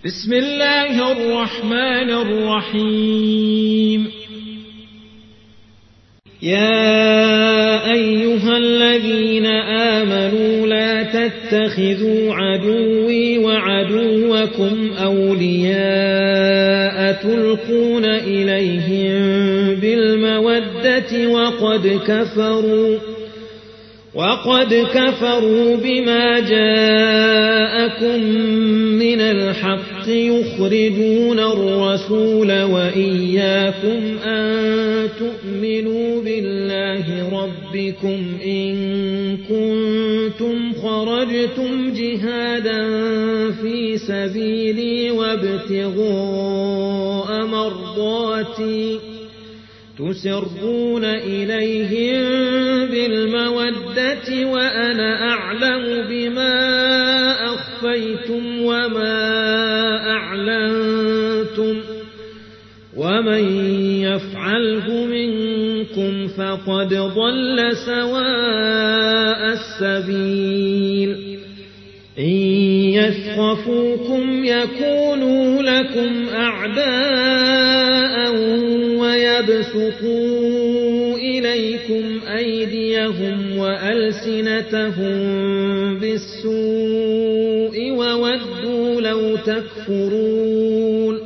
بسم الله الرحمن الرحيم يا أيها الذين آمنوا لا تتخذوا عدوي وعدوكم أولياء تلقون إليهم بالمودة وقد كفروا بما جاءكم من الحق يخرجون الرسول وإياكم أن تؤمنوا بالله ربكم إن كنتم خرجتم جهادا في سبيلي وابتغاء مرضاتي تسرون إليهم بالمودة وأنا أعلم بما أخفيتم وما أعلنتم ومن يفعله منكم فقد ضل سواء السبيل إن يثقفوكم يكونوا لكم أعداء ويبسطوا إليكم أيديهم وألسنتهم بالسوء وودوا لو تكفرون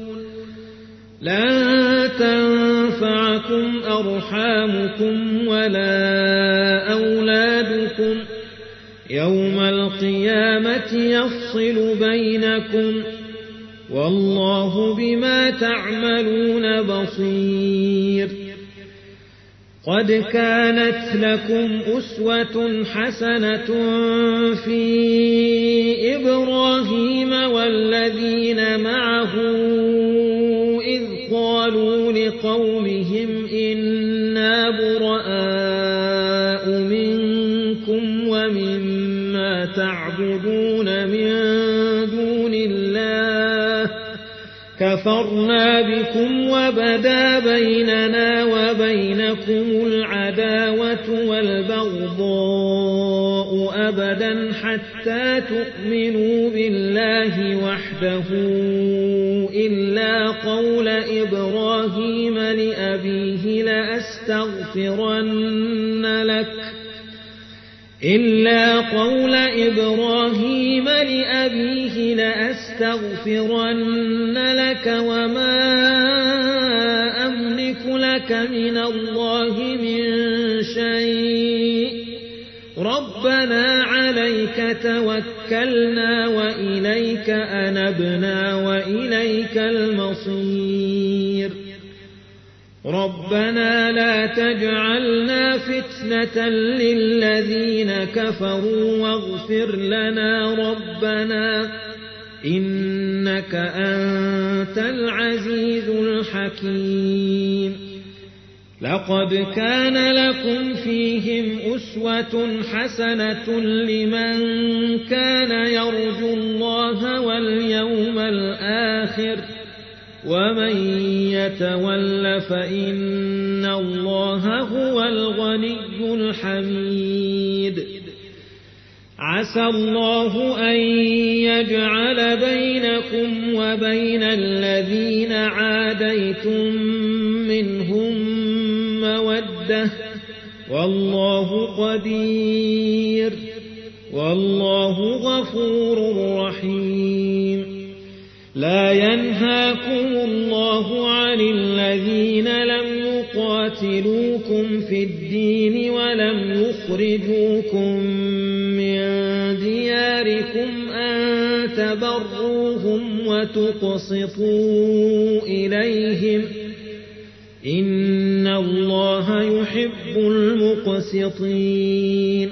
لن تنفعكم أرحامكم ولا أولادكم يوم القيامة يفصل بينكم والله بما تعملون بصير قد كانت لكم أسوة حسنة في إبراهيم والذين معه إذ قالوا لقومهم إنا براء منكم ومما تعبدون من دون الله كفرنا بكم وبدا بيننا وبينكم العداوة والبغضاء أبدا حتى تؤمنوا بالله وحده إلا قول إبراهيم لأبيه لأستغفرن لك وما أملك لك من الله من شيء ربنا عليك توكلنا وإليك أنبنا وإليك المصير ربنا لا تجعلنا فتنة للذين كفروا واغفر لنا ربنا إنك أنت العزيز الحكيم لقد كان لكم فيهم أسوة حسنة لمن كان يرجو الله واليوم الآخر ومن يتول فإن الله هو الغني الحميد عسى الله أن يجعل بينكم وبين الذين عاديتم منهم مودة والله قدير والله غفور رحيم لا ينهاكم الله عن الذين لم يقاتلوكم في الدين ولم يخرجوكم من دياركم أن تبروهم وتقسطوا إليهم إن الله يحب المقسطين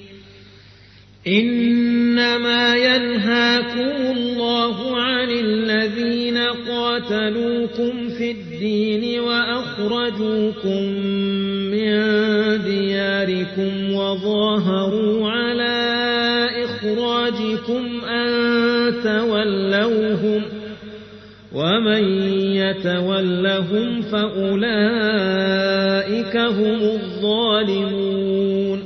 إنما ينهاكم الله عن الذين قاتلوكم في الدين وأخرجوكم من دياركم وظاهروا على إخراجكم أن تولوهم ومن يتولهم فأولئك هم الظالمون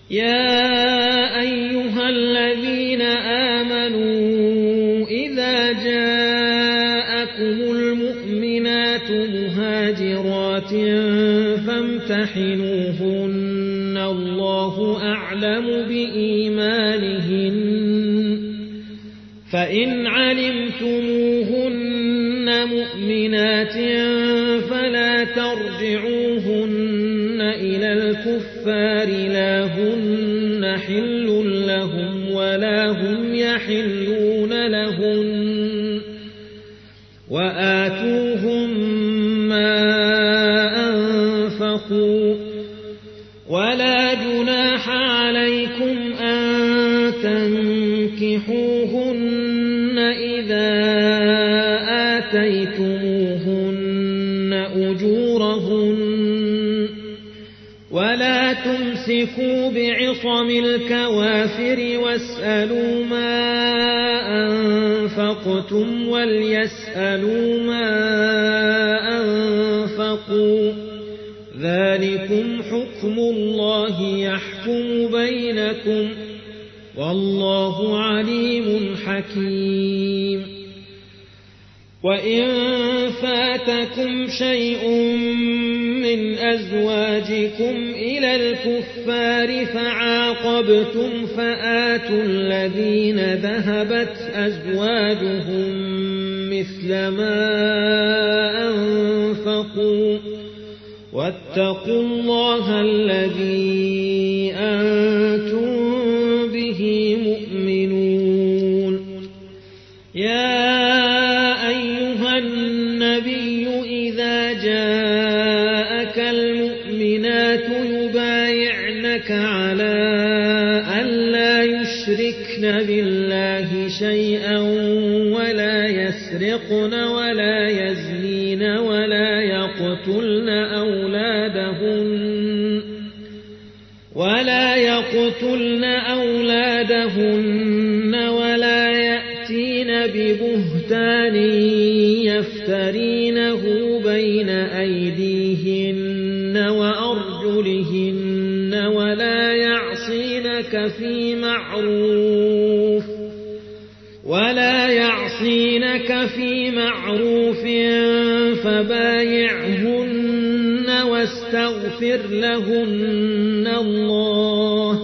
يا أيها الذين آمنوا إذا جاءكم المؤمنات مهاجرات فامتحنوهن الله أعلم بإيمانهن فإن علمتموهن مؤمنات فلا ترجعوهن إلى الكفار لا هن حل لهم ولا هم يحلون لهن وآتوهم ما أنفقوا ولا جناح عليكم أن تنكحوهن إذا آتيتموهن أجورهن ولا تمسكوا بعصم الكوافر واسألوا ما أنفقتم وليسألوا ما أنفقوا ذلكم حكم الله يحكم بينكم والله عليم حكيم وإن فاتكم شيء من أزواجكم إلى الكفار فعاقبتم فآتوا الذين ذهبت أزواجهم مثل ما أنفقوا واتقوا الله الذي أنتم به مؤمنون يا أيها النبي إذا جاءك المؤمنات يبايعنك على أن لا يشركن بالله شيئا ولا يسرقن ولا يزنين ولا يقتلن أولادهن ولا يأتين ببهتان يفترينه بين أيديهن وأرجلهن ولا يعصينك في معروف فبايعهن واستغفر لهن الله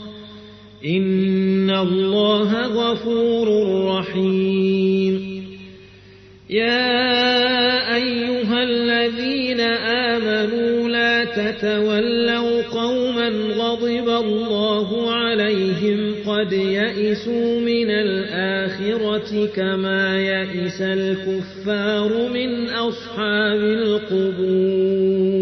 إن الله غفور رحيم يا أيها الذين آمنوا لا تتولوا قوما غضب الله عليهم قد يئسوا من الآخرة كما يئس الكفار من أصحاب القبور